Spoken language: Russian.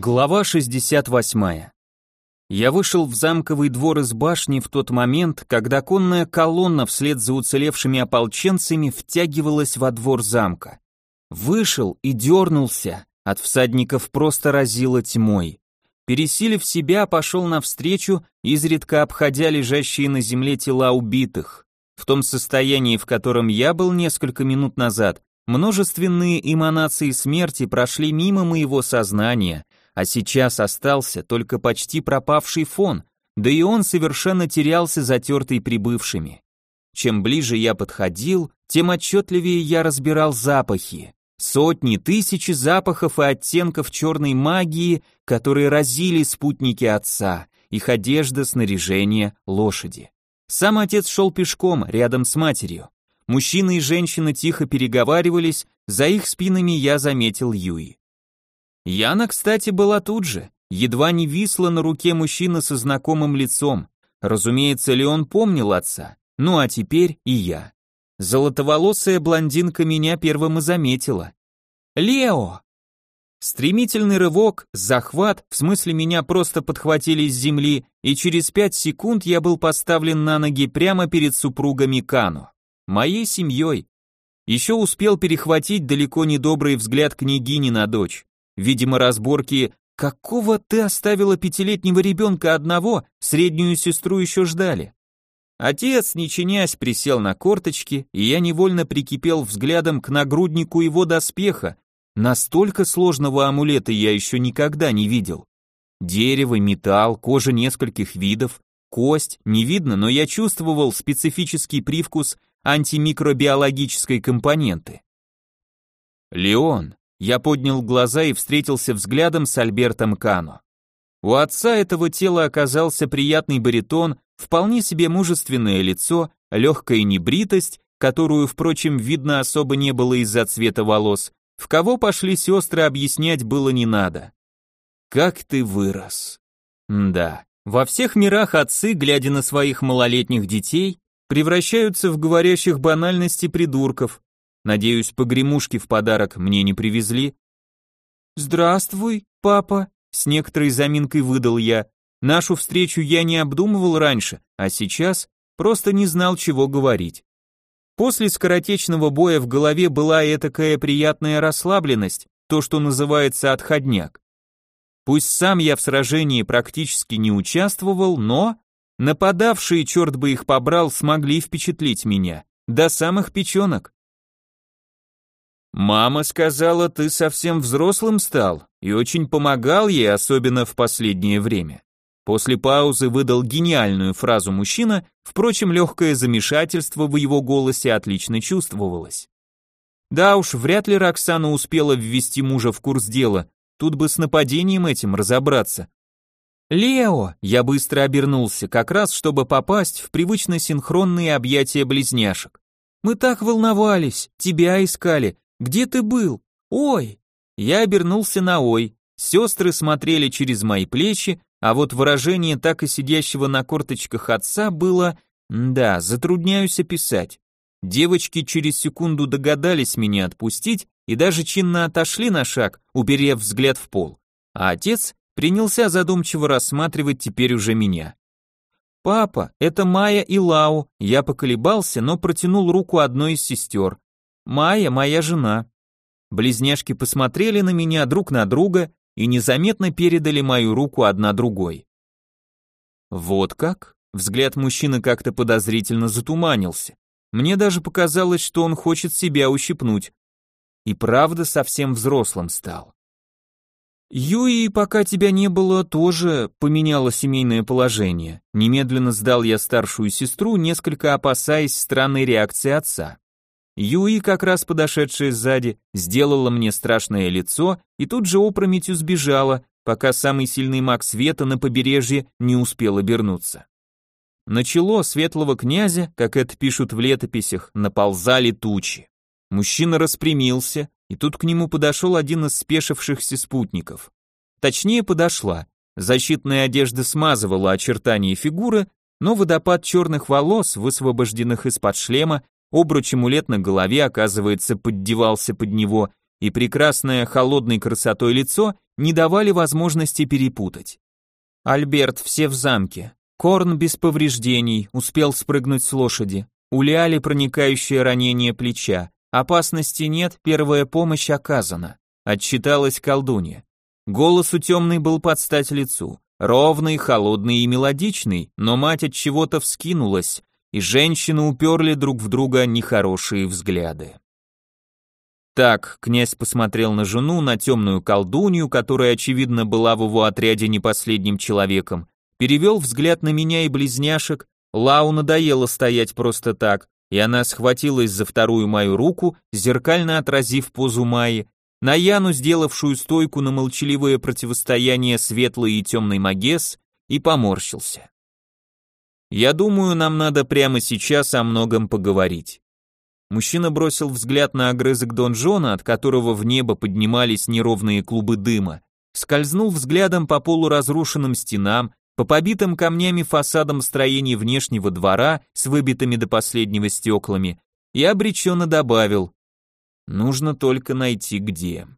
Глава 68. Я вышел в замковый двор из башни в тот момент, когда конная колонна вслед за уцелевшими ополченцами втягивалась во двор замка. Вышел и дернулся, от всадников просто разило тьмой. Пересилив себя, пошел навстречу, изредка обходя лежащие на земле тела убитых. В том состоянии, в котором я был несколько минут назад, множественные эманации смерти прошли мимо моего сознания, а сейчас остался только почти пропавший фон, да и он совершенно терялся, затертый прибывшими. Чем ближе я подходил, тем отчетливее я разбирал запахи. Сотни, тысячи запахов и оттенков черной магии, которые разили спутники отца, их одежда, снаряжение, лошади. Сам отец шел пешком, рядом с матерью. Мужчины и женщины тихо переговаривались, за их спинами я заметил Юи. Яна, кстати, была тут же, едва не висла на руке мужчины со знакомым лицом. Разумеется, Леон помнил отца, ну а теперь и я. Золотоволосая блондинка меня первым и заметила. «Лео!» Стремительный рывок, захват, в смысле меня просто подхватили с земли, и через 5 секунд я был поставлен на ноги прямо перед супругами Кану, моей семьей. Еще успел перехватить далеко не добрый взгляд княгини на дочь. Видимо, разборки «какого ты оставила 5-летнего ребенка одного, среднюю сестру еще ждали». Отец, не чинясь, присел на корточки, и я невольно прикипел взглядом к нагруднику его доспеха. Настолько сложного амулета я еще никогда не видел. Дерево, металл, кожа нескольких видов, кость, не видно, но я чувствовал специфический привкус антимикробиологической компоненты. «Леон», я поднял глаза и встретился взглядом с Альбертом Кано. У отца этого тела оказался приятный баритон, вполне себе мужественное лицо, легкая небритость, которую, впрочем, видно особо не было из-за цвета волос. В кого пошли сестры, объяснять было не надо. «Как ты вырос!» Да, во всех мирах отцы, глядя на своих малолетних детей, превращаются в говорящих банальности придурков. Надеюсь, погремушки в подарок мне не привезли. «Здравствуй, папа», с некоторой заминкой выдал я. Нашу встречу я не обдумывал раньше, а сейчас просто не знал, чего говорить. После скоротечного боя в голове была этакая приятная расслабленность, то, что называется отходняк. Пусть сам я в сражении практически не участвовал, но нападавшие, черт бы их побрал, смогли впечатлить меня, до самых печенок. «Мама сказала, ты совсем взрослым стал и очень помогал ей, особенно в последнее время». После паузы выдал гениальную фразу мужчина, впрочем, легкое замешательство в его голосе отлично чувствовалось. Да уж, вряд ли Роксана успела ввести мужа в курс дела, тут бы с нападением этим разобраться. «Лео!» Я быстро обернулся, как раз чтобы попасть в привычно синхронные объятия близняшек. «Мы так волновались, тебя искали. Где ты был? Ой!» Я обернулся на ой. Сестры смотрели через мои плечи, а вот выражение так и сидящего на корточках отца было, да, затрудняюсь описать. Девочки через секунду догадались меня отпустить и даже чинно отошли на шаг, уперев взгляд в пол. А отец принялся задумчиво рассматривать теперь уже меня. «Папа, это Майя и Лау», я поколебался, но протянул руку одной из сестер. «Майя, моя жена». Близняшки посмотрели на меня друг на друга и незаметно передали мою руку одна другой. «Вот как?» Взгляд мужчины как-то подозрительно затуманился. Мне даже показалось, что он хочет себя ущипнуть. И правда совсем взрослым стал. «Юи, пока тебя не было, тоже поменяла семейное положение». Немедленно сдал я старшую сестру, несколько опасаясь странной реакции отца. Юи, как раз подошедшая сзади, сделала мне страшное лицо и тут же опрометью сбежала, пока самый сильный маг света на побережье не успел обернуться. На чело светлого князя, как это пишут в летописях, наползали тучи. Мужчина распрямился, и тут к нему подошел один из спешившихся спутников. Точнее, подошла. Защитная одежда смазывала очертания фигуры, но водопад черных волос, высвобожденных из-под шлема, обруч-амулет на голове, оказывается, поддевался под него, и прекрасное холодной красотой лицо не давали возможности перепутать. Альберт, все в замке. Корн без повреждений, успел спрыгнуть с лошади. У Лиали проникающее ранение плеча. Опасности нет, первая помощь оказана. Отчиталась колдунья. Голос у темной был под стать лицу. Ровный, холодный и мелодичный, но мать от чего-то вскинулась, и женщины уперли друг в друга нехорошие взгляды. Так, князь посмотрел на жену, на темную колдунью, которая, очевидно, была в его отряде не последним человеком, перевел взгляд на меня и близняшек. Лау надоело стоять просто так, и она схватилась за вторую мою руку, зеркально отразив позу Майи, на Яну, сделавшую стойку на молчаливое противостояние светлой и темной Магесс, и поморщился. «Я думаю, нам надо прямо сейчас о многом поговорить». Мужчина бросил взгляд на огрызок донжона, от которого в небо поднимались неровные клубы дыма, скользнул взглядом по полуразрушенным стенам, по побитым камнями фасадам строений внешнего двора с выбитыми до последнего стеклами и обреченно добавил: «Нужно только найти где».